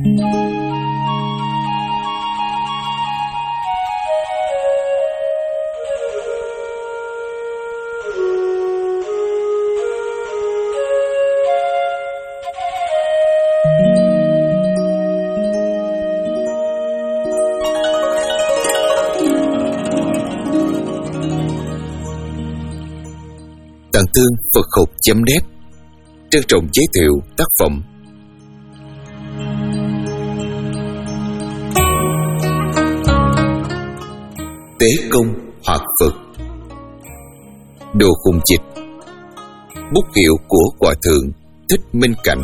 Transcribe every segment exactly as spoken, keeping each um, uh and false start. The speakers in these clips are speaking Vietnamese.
Tạng Thương Phật học chấm net trân trọng giới thiệu tác phẩm Tế Công Hoạt Phật, đồ khùng dịch, bút hiệu của Hòa Thượng Thích Minh Cảnh.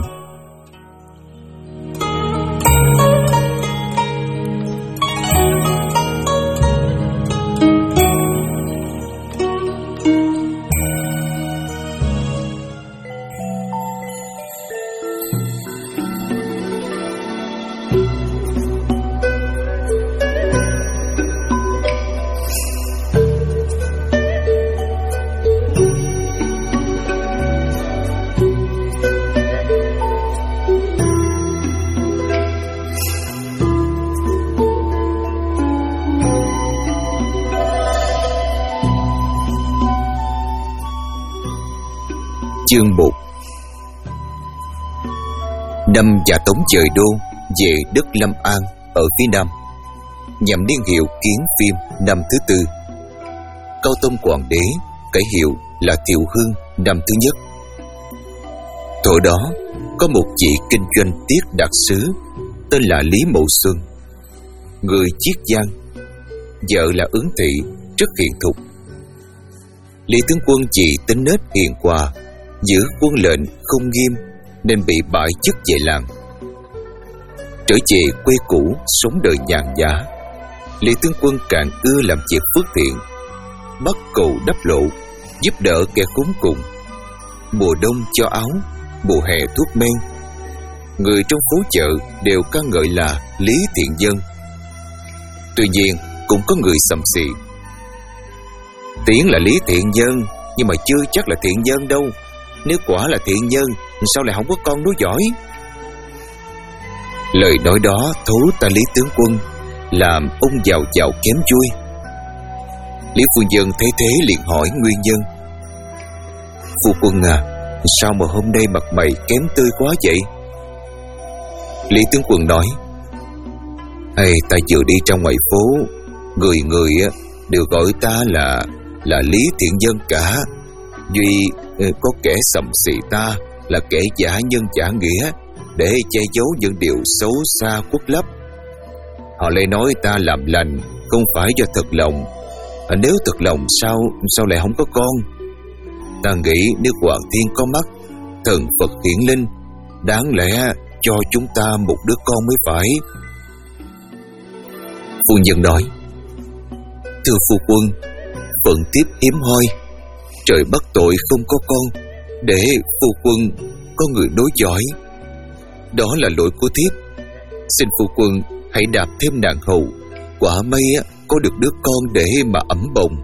Chương một. Năm Nhà Tống dời đô về đất Lâm An ở phía nam, nhằm niên hiệu Kiến Viêm năm thứ tư. Cao Tông Hoàng đế cải hiệu là Thiệu Hưng năm thứ nhất. Thời đó có một vị kinh doanh tiết đặc sứ tên là Lý Mậu Xuân, người Chiết Giang, vợ là Ứng Thị, rất hiền thục. Lý tướng quân vì tính nết hiền hòa, giữ quân lệnh không nghiêm nên bị bãi chức về làng. Trở về quê cũ sống đời nhàn nhã, Lý tướng quân càng ưa làm việc phước thiện, bắt cầu đắp lộ, giúp đỡ kẻ khốn cùng. Mùa đông cho áo, mùa hè thuốc men. Người trong phố chợ đều ca ngợi là Lý Thiện Nhân. Tuy nhiên cũng có người sầm xì: tiếng là Lý Thiện Nhân, nhưng mà chưa chắc là thiện nhân đâu. Nếu quả là thiện nhân, sao lại không có con nối dõi? Lời nói đó thấu ta Lý tướng quân, làm ông giàu giàu kém vui. Lý phu nhân thấy thế liền hỏi nguyên nhân: Phu quân à, sao mà hôm nay mặt mày kém tươi quá vậy? Lý tướng quân nói: Ê, ta vừa đi trong ngoài phố, người người đều gọi ta là là Lý Thiện Nhân cả. Duy có kẻ sầm xì ta là kẻ giả nhân giả nghĩa, để che giấu những điều xấu xa khuất lấp. Họ lại nói ta làm lành không phải do thật lòng. À, nếu thật lòng sao sao lại không có con? Ta nghĩ nếu Hoàng Thiên có mắt, thần Phật hiển linh, đáng lẽ cho chúng ta một đứa con mới phải. Phu nhân nói: Thưa phu quân, phận tiếp hiếm hoi, trời bắt tội không có con, để phu quân có người nối dõi. Đó là lỗi của thiếp. Xin phu quân hãy đạp thêm nàng hầu, quả may có được đứa con để mà ấm bồng.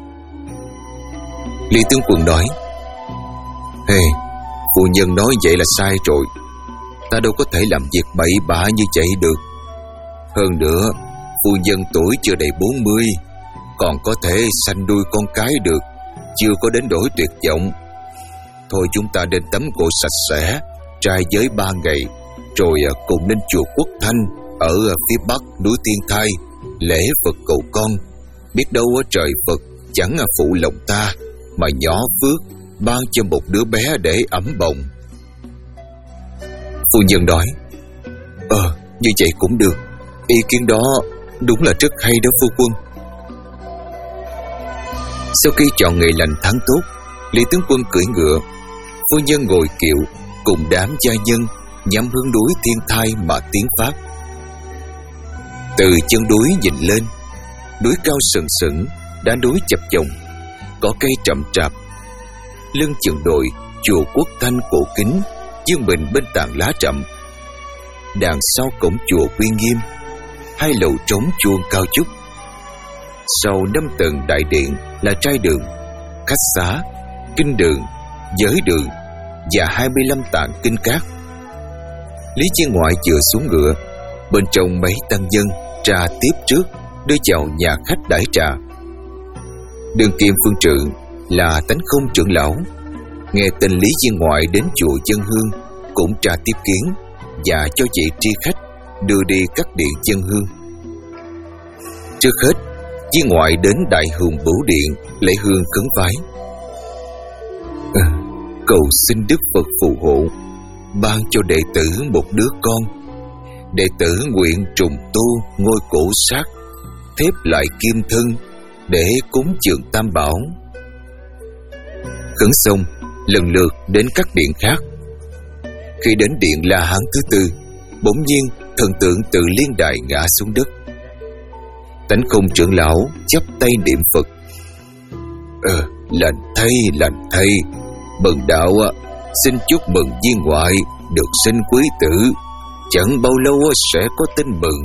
Lý tướng quân nói: Hey, phu nhân nói vậy là sai rồi. Ta đâu có thể làm việc bậy bạ như vậy được. Hơn nữa, phu nhân tuổi chưa đầy bốn mươi, còn có thể sanh đuôi con cái được, chưa có đến đổi tuyệt vọng. Thôi chúng ta đến tắm gội sạch sẽ, trai giới ba ngày, rồi cùng đến chùa Quốc Thanh ở phía bắc núi Tiên Thai lễ Phật cầu con. Biết đâu trời Phật chẳng phụ lòng ta mà nhỏ phước ban cho một đứa bé để ấm bồng. Phu nhân nói: Ờ, như vậy cũng được. Ý kiến đó đúng là rất hay đó phu quân. Sau khi chọn ngày lành tháng tốt, Lý tướng quân cưỡi ngựa, phu nhân ngồi kiệu cùng đám gia nhân nhắm hướng núi Thiên Thai mà tiến phát. Từ chân núi nhìn lên, núi cao sừng sững, đá núi chập chồng, có cây trầm trạp. Lưng chừng đồi chùa Quốc Thanh cổ kính dương mình bên tàn lá rậm. Đằng sau cổng chùa uy nghiêm, hai lầu trống chuông cao chúc. Sau năm tầng đại điện là trai đường, khách xá, kinh đường, giới đường và hai mươi lăm tạng kinh cát. Lý Chiên Ngoại vừa xuống ngựa Bên trong mấy tăng nhân trà tiếp trước, đưa vào nhà khách đãi trà. Đương kim phương trượng là Tánh Không trưởng lão, nghe tin Lý Viên Ngoại đến chùa dân hương, cũng trà tiếp kiến và cho vị tri khách đưa đi các điện dân hương. Trước hết, Viên Ngoại đến Đại Hùng Bửu Điện lễ hương khấn vái. À, cầu xin Đức Phật phù hộ, ban cho đệ tử một đứa con. Đệ tử nguyện trùng tu ngôi cổ sát, thép lại kim thân để cúng dường Tam Bảo. Khấn xong, lần lượt đến các điện khác. Khi đến điện La Hán thứ tư, bỗng nhiên thần tượng từ liên đài ngã xuống đất. Tánh Không trưởng lão chắp tay niệm Phật. Ờ, lành thay, lành thay. Bần đạo xin chúc mừng Viên Ngoại được sinh quý tử, chẳng bao lâu sẽ có tin mừng.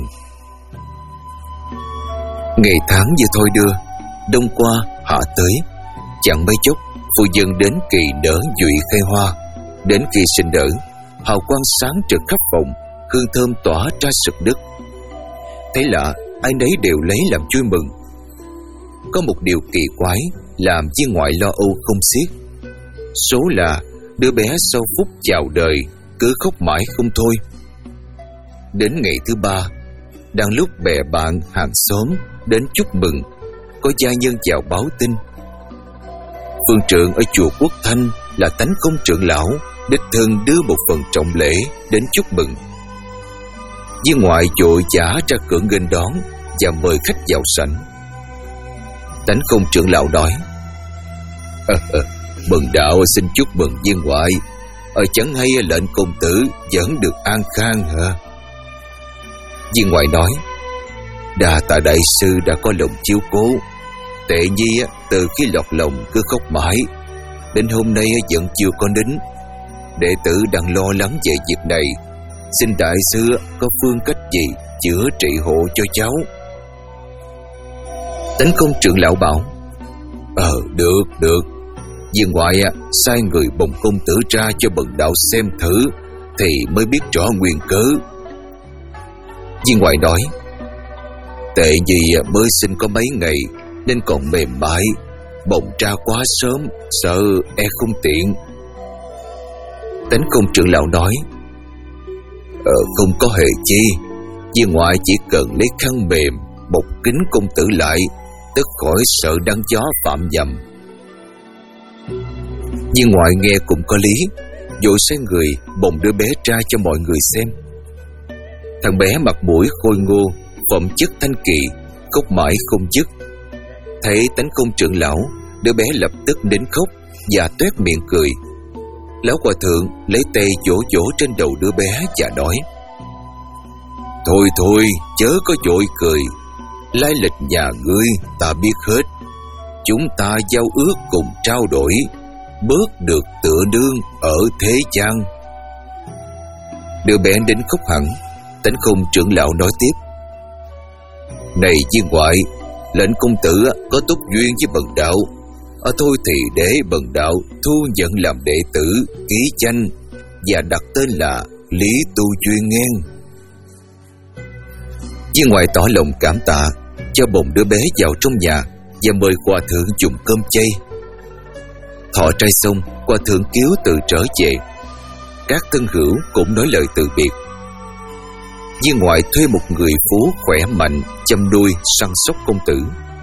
Ngày tháng như thôi đưa, đông qua hạ tới, chẳng mấy chốc phu dân đến kỳ nở nhụy khai hoa. Đến khi sinh nở, hào quang sáng trực khắp phòng, hương thơm tỏa ra sực đất. Thấy lạ, ai nấy đều lấy làm vui mừng. Có một điều kỳ quái làm Viên Ngoại lo âu không xiết. Số là đứa bé sau phút chào đời cứ khóc mãi không thôi. Đến ngày thứ ba, đang lúc bè bạn hàng xóm đến chúc mừng, có gia nhân vào báo tin phương trượng ở chùa Quốc Thanh là Tánh Không trưởng lão đích thân đưa một phần trọng lễ đến chúc mừng. Viên Ngoại vội vã ra cửa nghênh đón và mời khách vào sảnh. Tánh Không trưởng lão nói: à, à, bần đạo xin chúc mừng Viên Ngoại, ở chẳng hay lệnh công tử vẫn được an khang hả? Viên Ngoại nói: đa tạ đại sư đã có lòng chiếu cố. Tệ nhi từ khi lọt lòng cứ khóc mãi, đến hôm nay vẫn chưa có nín. Đệ tử đang lo lắng về việc này, xin đại sư có phương cách gì chữa trị hộ cho cháu. Tánh Không trưởng lão bảo: Ờ được được, Viên Ngoại sai người bồng công tử ra cho bần đạo xem thử thì mới biết rõ nguyên cớ. Viên Ngoại nói: tệ nhi mới sinh có mấy ngày nên còn mềm mại, bồng ra quá sớm sợ e không tiện. Tánh Không trưởng lão nói: Ờ không có hề chi, Viên Ngoại chỉ cần lấy khăn mềm bọc kín công tử lại, tất khỏi sợ đắng gió phạm nhầm. Viên Ngoại nghe cũng có lý, vội sai người bồng đứa bé ra cho mọi người xem. Thằng bé mặt mũi khôi ngô, phẩm chất thanh kỳ, khóc mãi không dứt. Thấy Tánh Không trưởng lão, đứa bé lập tức đến khóc và toét miệng cười. Lão hòa thượng lấy tay vỗ vỗ trên đầu đứa bé và nói: thôi thôi, chớ có vội cười. Lai lịch nhà ngươi ta biết hết. Chúng ta giao ước cùng trao đổi, bớt được tựa nương ở thế gian. Đứa bé đến khóc hẳn. Tánh Không trưởng lão nói tiếp: này Viên Ngoại, lệnh công tử có túc duyên với bần đạo, ở thôi thì để bần đạo thu nhận làm đệ tử, ký danh và đặt tên là Lý Tu Duyên ngang. Viên Ngoại tỏ lòng cảm tạ, cho bồng đứa bé vào trong nhà và mời hòa thượng dùng cơm chay. Thọ trai xong, hòa thượng kiếu tự trở về. Các thân hữu cũng nói lời từ biệt. Viên Ngoại thuê một người phú khỏe mạnh chăm nuôi săn sóc công tử.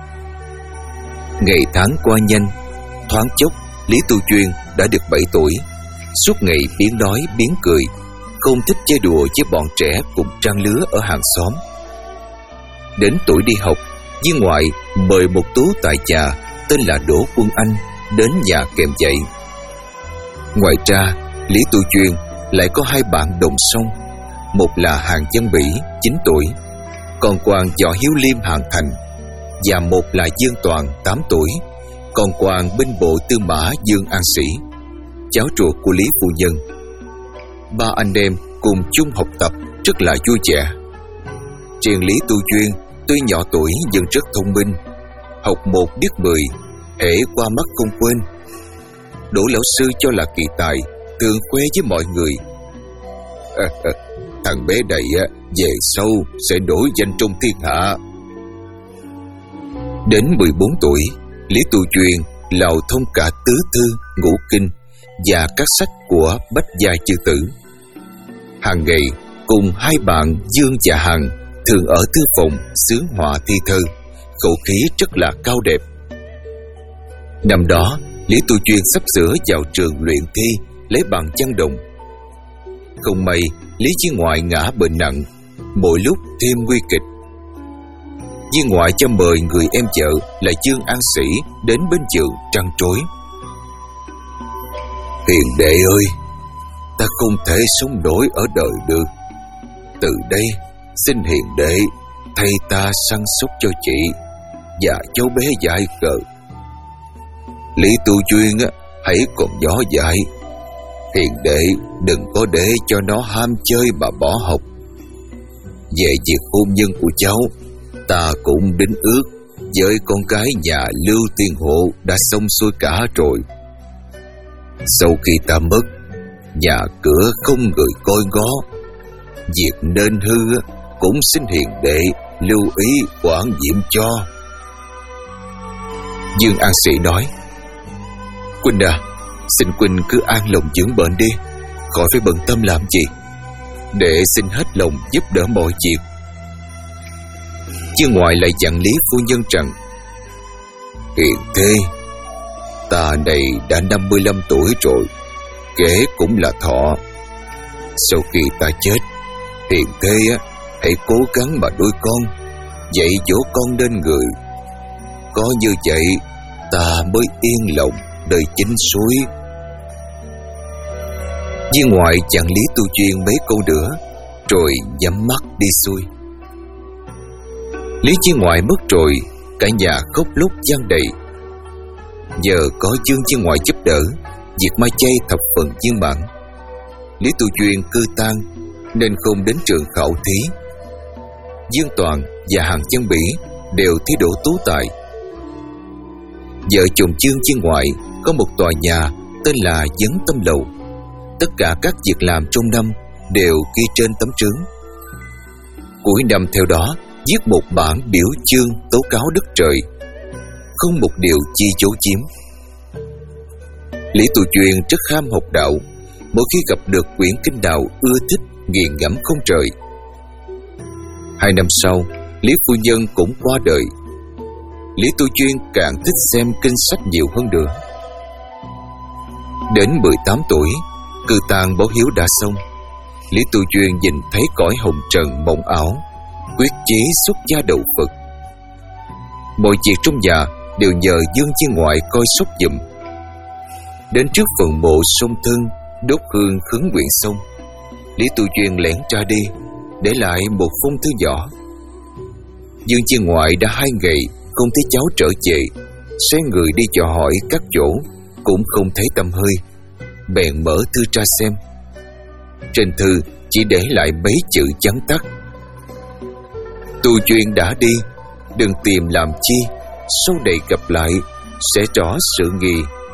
Ngày tháng qua nhanh, thoáng chốc Lý Tu Duyên đã được bảy tuổi. Suốt ngày biến nói biến cười, không thích chơi đùa với bọn trẻ cùng trang lứa ở hàng xóm. Đến tuổi đi học, Viên Ngoại mời một tú tài già tên là Đỗ Quân Anh đến nhà kèm dạy. Ngoài ra, Lý Tu Duyên lại có hai bạn đồng song. Một là Hàng Văn Bỉ chín tuổi, còn quan Võ Hiếu Liêm Hàng Thành, và một là Dương Toàn tám tuổi, còn quan binh bộ tư mã Dương An Sĩ, cháu ruột của Lý phu nhân. Ba anh em cùng chung học tập rất là vui vẻ. Riêng Lý Tu Duyên tuy nhỏ tuổi nhưng rất thông minh, học một biết mười, hễ qua mắt không quên. Đỗ lão sư cho là kỳ tài, thường khoe với mọi người: à, à, thằng bé này về sau sẽ nổi danh trong thiên hạ. Đến mười bốn tuổi, Lý Tu Chuyên lào thông cả tứ thư, ngũ kinh và các sách của Bách Gia chư tử. Hàng ngày cùng hai bạn Dương và Hằng thường ở thư phòng xướng họa thi thơ, khẩu khí rất là cao đẹp. Năm đó, Lý Tu Chuyên sắp sửa vào trường luyện thi lấy bằng văn đồng. Không may, Lý Viên Ngoại ngã bệnh nặng, mỗi lúc thêm nguy kịch. Viên Ngoại cho mời người em vợ là Dương An Sĩ đến bên giường trăn trối. Hiền đệ ơi, ta không thể sống nổi ở đời được. Từ đây, xin hiền đệ thay ta săn sóc cho chị và cháu bé dại cờ. Lý Tu Chuyên hãy còn nhỏ dại, hiền đệ đừng có để cho nó ham chơi mà bỏ học. Về việc hôn nhân của cháu, ta cũng đính ước với con gái nhà Lưu Tiên Hộ đã xong xuôi cả rồi. Sau khi ta mất, nhà cửa không người coi ngó, việc nên hư cũng xin hiền đệ lưu ý quản nhiệm cho. Dương An Sĩ nói: Huynh à, xin huynh cứ an lòng dưỡng bệnh đi, khỏi phải bận tâm làm gì. Đệ xin hết lòng giúp đỡ mọi việc. Viên Ngoại lại dặn Lý phu nhân rằng: Hiền thê, ta này đã năm mươi lăm tuổi rồi, kể cũng là thọ. Sau khi ta chết, hiền thê hãy cố gắng mà nuôi con, dạy dỗ con nên người. Có như vậy, ta mới yên lòng đời chính suối. Viên Ngoại dặn Lý Tu Chuyên mấy câu nữa, rồi nhắm mắt đi xuôi. Lý Viên Ngoại mất rồi, cả nhà khóc lóc vang đầy. Giờ có Dương Viên Ngoại giúp đỡ, việc mai chay thập phần viên mãn. Lý Tu Chuyên cư tang nên không đến trường khảo thí. Dương Toàn và Hàn Chân Bỉ đều thi đỗ tú tài. Vợ chồng Dương Viên Ngoại có một tòa nhà tên là Vấn Tâm Lầu. Tất cả các việc làm trong năm đều ghi trên tấm trướng. Cuối năm theo đó viết một bản biểu chương tố cáo đất trời, không một điều chi giấu giếm. Lý Tu Chuyên rất ham học đạo, mỗi khi gặp được quyển kinh đạo ưa thích nghiền ngẫm không rời. Hai năm sau, Lý phu nhân cũng qua đời. Lý Tu Chuyên càng thích xem kinh sách nhiều hơn nữa. Đến mười tám tuổi, cư tang báo hiếu đã xong. Lý Tu Chuyên nhìn thấy cõi hồng trần mộng ảo, quyết chí xuất gia đầu Phật. Mọi việc trong nhà đều nhờ Dương Viên Ngoại coi sóc giùm. Đến trước phần mộ sông Thân, đốt hương khấn nguyện xong, Lý Tu Chuyên lẻn ra đi, để lại một phong thư nhỏ. Dương Viên Ngoại đã hai ngày không thấy cháu trở về, xoay người đi dò hỏi các chỗ, cũng không thấy tăm hơi. Bèn mở thư ra xem. Trên thư chỉ để lại mấy chữ vắn tắt: Tu Chuyên đã đi, đừng tìm làm chi, sau này gặp lại sẽ rõ sự nghi.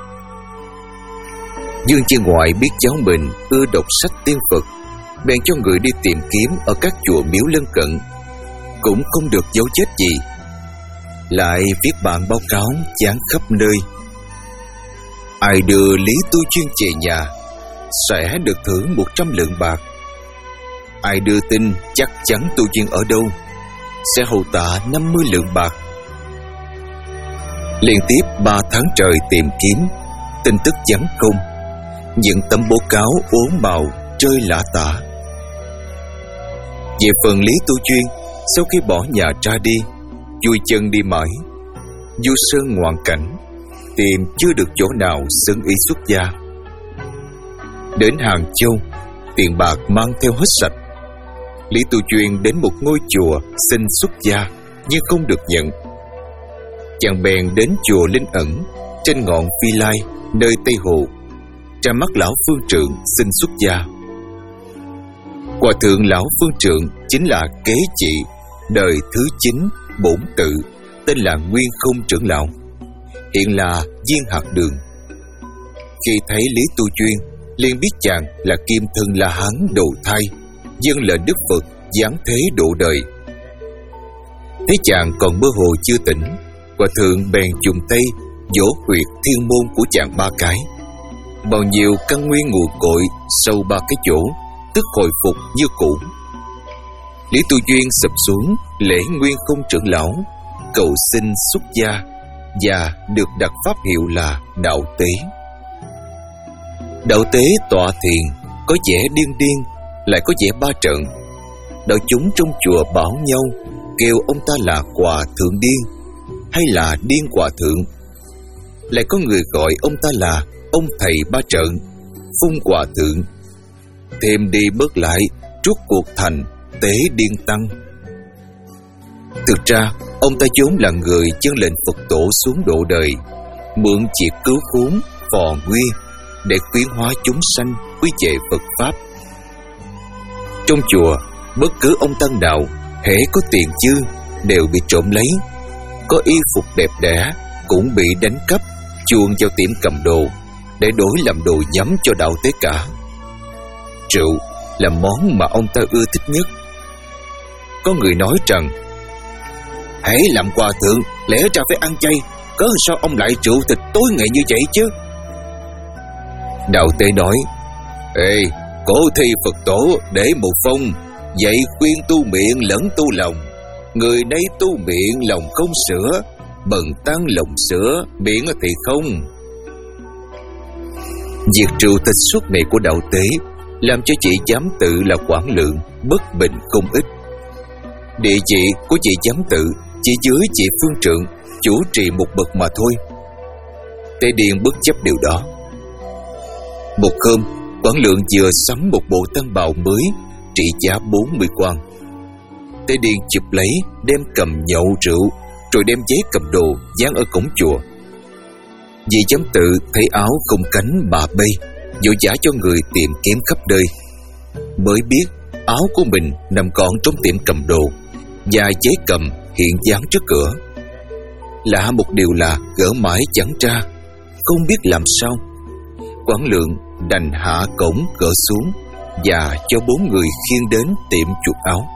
Dương Viên Ngoại biết cháu mình ưa đọc sách tiên Phật, bèn cho người đi tìm kiếm ở các chùa miếu lân cận, cũng không được dấu vết gì. Lại viết bản báo cáo dán khắp nơi: ai đưa Lý Tu Chuyên về nhà sẽ được thưởng một trăm lượng bạc. Ai đưa tin chắc chắn Tu Chuyên ở đâu sẽ hầu tạ năm mươi lượng bạc. Liên tiếp ba tháng trời tìm kiếm, tin tức vắng không. Những tấm báo cáo uốn màu rơi lả tả. Về phần Lý Tu Chuyên, sau khi bỏ nhà ra đi, vui chân đi mãi, du sơn ngoạn cảnh, tìm chưa được chỗ nào xứng ý xuất gia. Đến Hàng Châu, tiền bạc mang theo hết sạch. Lý Tu Chuyên đến một ngôi chùa xin xuất gia, nhưng không được nhận. Chàng bèn đến chùa Linh Ẩn trên ngọn Phi Lai, nơi Tây Hồ, ra mắt lão phương trượng xin xuất gia. Hòa thượng lão phương trượng chính là kế trị đời thứ chín bổn tự, tên là Nguyên Không trưởng lão, hiện là Viên Hạt Đường. Khi thấy Lý Tu Chuyên, liền biết chàng là kim thân La Hán đầu thai, dâng lệnh Đức Phật giáng thế độ đời. Thế chàng còn mơ hồ chưa tỉnh, Hòa thượng bèn dùng tay vỗ huyệt thiên môn của chàng ba cái. Bao nhiêu căn nguyên nguồn cội sâu ba cái chỗ tức hồi phục như cũ. Lý Tu Duyên sụp xuống lễ Nguyên Không trưởng lão, cầu xin xuất gia và được đặt pháp hiệu là Đạo Tế. Đạo Tế tọa thiền, có vẻ điên điên, lại có vẻ ba trận. Đạo chúng trong chùa bảo nhau kêu ông ta là Hòa Thượng Điên hay là Điên Hòa Thượng. Lại có người gọi ông ta là ông thầy ba trận, Phung Hòa Thượng. Thêm đi bớt lại, rốt cuộc thành Tế Điên Tăng. Thực ra ông ta vốn là người chân lệnh Phật tổ xuống độ đời, mượn việc cứu khốn phò nguy để khuyến hóa chúng sanh quy về Phật pháp. Trong chùa, bất cứ ông tăng nào hễ có tiền dư đều bị trộm lấy, có y phục đẹp đẽ cũng bị đánh cắp, chuồn vào tiệm cầm đồ để đổi làm đồ nhắm cho đạo tế cả. Rượu là món mà ông ta ưa thích nhất. Có người nói rằng hãy làm hòa thượng lẽ ra phải ăn chay, cớ sao ông lại rượu thịt tối ngày như vậy chứ? Đạo tế nói: Ê, cổ thi Phật tổ để một phong, dạy khuyên tu miệng lẫn tu lòng. Người đây tu miệng lòng không sửa, bần tăng lòng sửa, miệng thì không. Việc rượu thịt suốt này của đạo tế làm cho chị giám tự là Quảng Lượng bất bình không ít. Địa vị của chị giám tự chỉ dưới chị Phương Trượng chủ trì một bậc mà thôi. Tế Điên bất chấp điều đó. Một hôm, Quảng Lượng vừa sắm một bộ tăng bào mới trị giá bốn mươi quan. Tế Điên chụp lấy, đem cầm nhậu rượu, rồi đem giấy cầm đồ dán ở cổng chùa. Vị giám tự thấy áo không cánh bà bay, vội vã cho người tìm kiếm khắp nơi, mới biết áo của mình nằm gọn trong tiệm cầm đồ và giấy cầm hiện dán trước cửa. Lạ một điều là gỡ mãi chẳng ra, không biết làm sao. Quảng Lượng đành hạ cổng gỡ xuống và cho bốn người khiêng đến tiệm chuột áo.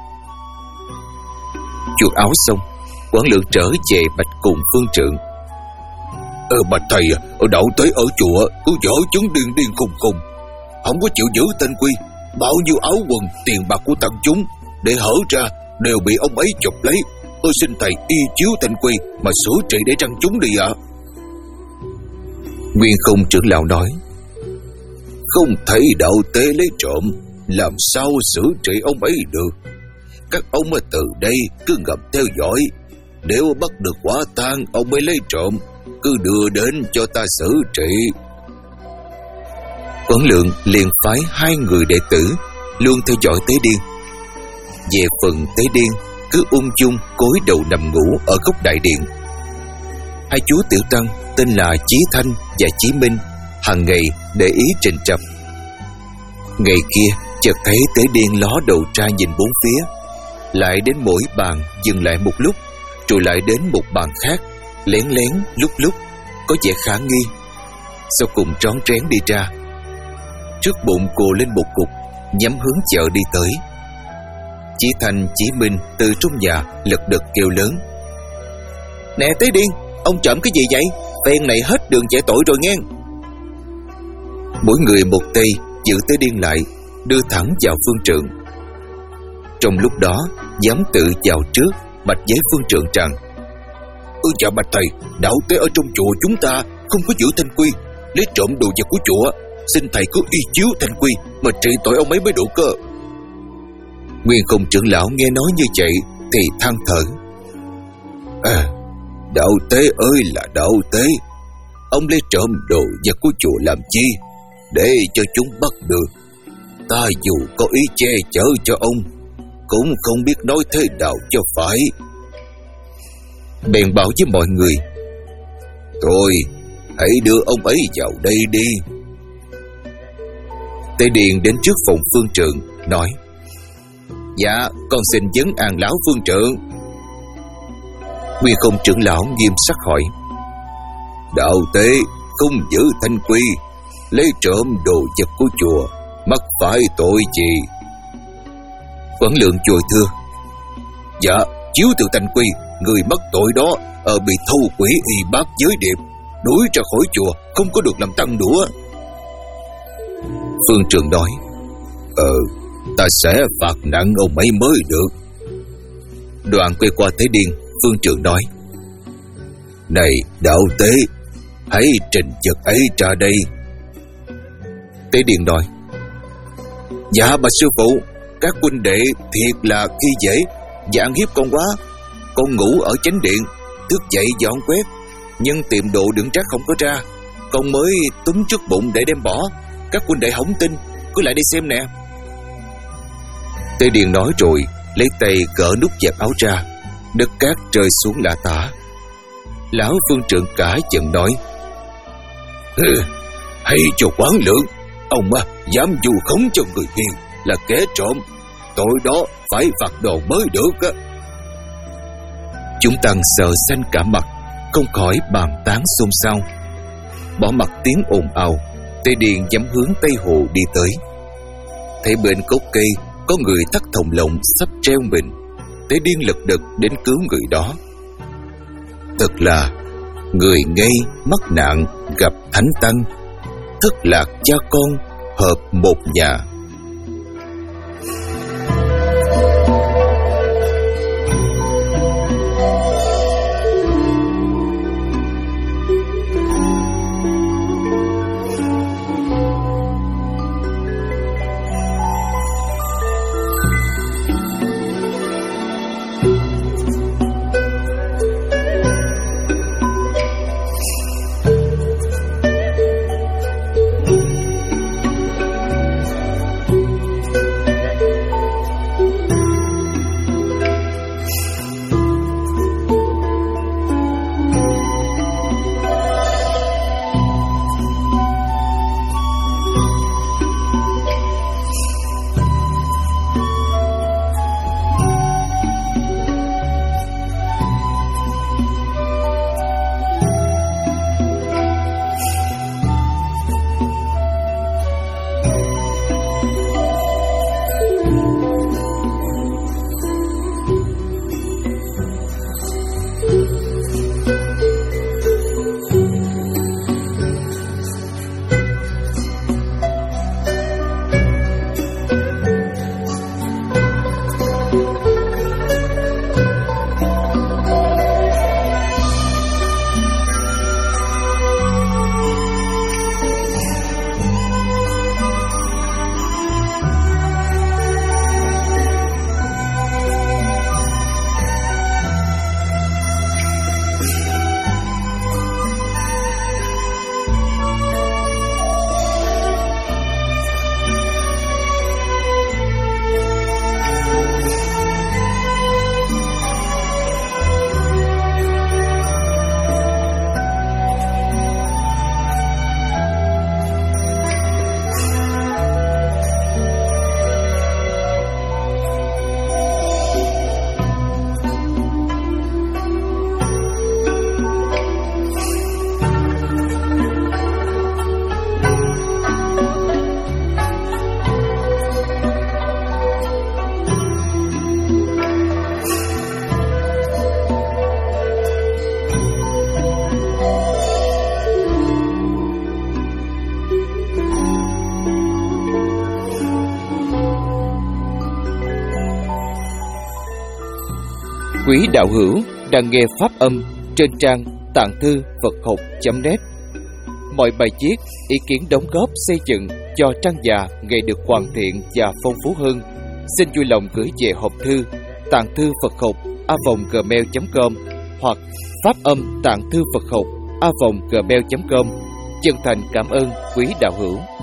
Chuột áo xong, Quảng Lượng trở về bạch cùng Phương Trượng: Ờ bạch thầy, ở đạo tế ở chùa cứ dở chứng điên điên khùng khùng, không có chịu giữ tên quy. Bao nhiêu áo quần tiền bạc của tăng chúng để hở ra đều bị ông ấy chụp lấy. Tôi xin thầy y chiếu thanh quy mà sửa trị để trăng chúng đi ạ. Nguyên Không trưởng lão nói: Không thấy đạo tế lấy trộm, làm sao xử trị ông ấy được? Các ông từ đây cứ ngầm theo dõi, nếu bắt được quả tang ông ấy lấy trộm, cứ đưa đến cho ta xử trị. Quảng Lượng liền phái hai người đệ tử luôn theo dõi Tế Điên. Về phần Tế Điên cứ ung dung cúi đầu nằm ngủ ở góc đại điện. Hai chú tiểu tăng tên là Chí Thanh và Chí Minh hàng ngày để ý trình trập. Ngày kia chợt thấy Tế Điên ló đầu ra nhìn bốn phía, lại đến mỗi bàn dừng lại một lúc, rồi lại đến một bàn khác, lén lén lúc lúc, có vẻ khả nghi. Sau cùng rón rén đi ra, trước bụng cô lên một cục, nhắm hướng chợ đi tới. Chí Thanh, Chí Minh từ trong nhà lật đật kêu lớn: Nè Tế Điên, ông trộm cái gì vậy? Phen này hết đường chạy tội rồi nghe. Mỗi người một tay giữ Tế Điên lại, đưa thẳng vào Phương Trượng. Trong lúc đó, giám tự vào trước bạch với Phương Trượng rằng: Ư chào bạch thầy, đạo tế ở trong chùa chúng ta không có giữ thanh quy, lấy trộm đồ vật của chùa. Xin thầy cứ y chiếu thanh quy mà trị tội ông ấy mới đủ cơ. Nguyên Không trưởng lão nghe nói như vậy thì than thở: À, đạo tế ơi là đạo tế, ông lấy trộm đồ vật của chùa làm chi? Để cho chúng bắt được, ta dù có ý che chở cho ông cũng không biết nói thế nào cho phải. Bèn bảo với mọi người: Thôi, hãy đưa ông ấy vào đây đi. Tế Điền đến trước phòng Phương Trượng nói: Dạ, con xin vấn an lão Phương Trượng. Nguyên Không trưởng lão nghiêm sắc hỏi: Đạo tế không giữ thanh quy, lấy trộm đồ vật của chùa, mắc phải tội gì? Quảng Lượng vội thưa: Dạ, chiếu từ Thanh Quy, người mắc tội đó ở bị thu quỷ y bát giới điệp, đuổi ra khỏi chùa, không có được làm tăng đũa. Phương Trượng nói: Ờ, ta sẽ phạt nặng ông ấy mới được. Đoạn quay qua Tế Điên, Phương Trượng nói: Này đạo tế, hãy trình vật ấy ra đây. Tế Điên nói: Dạ bà sư phụ, các huynh đệ thiệt là khi dễ, giảng hiếp con quá. Con ngủ ở chánh điện, thức dậy dọn quét, nhưng tiệm đồ đựng rác không có ra, con mới túm trước bụng để đem bỏ. Các huynh đệ không tin, cứ lại đi xem nè. Tế Điền nói rồi lấy tay gỡ nút dẹp áo ra, đất cát rơi xuống lả tả. Lão Phương Trượng cả giận nói: Hừ, hay cho Quán Lượng, ông à, dám vu khống cho người kia là kẻ trộm, tội đó phải phạt đồ mới được á. Chúng tăng sợ xanh cả mặt, không khỏi bàn tán xôn xao. Bỏ mặt tiếng ồn ào, Tế Điền nhắm hướng Tây Hồ đi tới. Thấy bên gốc cây có người thắt thòng lọng sắp treo mình, Tế Điền lật đật đến cứu người đó. Thật là người ngây mắc nạn gặp thánh tăng, thất lạc cha con hợp một nhà. Quý đạo hữu đang nghe pháp âm trên trang tạng thư Phật học chấm net. Mọi bài viết, ý kiến đóng góp xây dựng cho trang già ngày được hoàn thiện và phong phú hơn, xin vui lòng gửi về hộp thư tạng thư Phật học a vòng gmail chấm com hoặc pháp âm tạng thư Phật học a vòng gmail chấm com. Chân thành cảm ơn quý đạo hữu.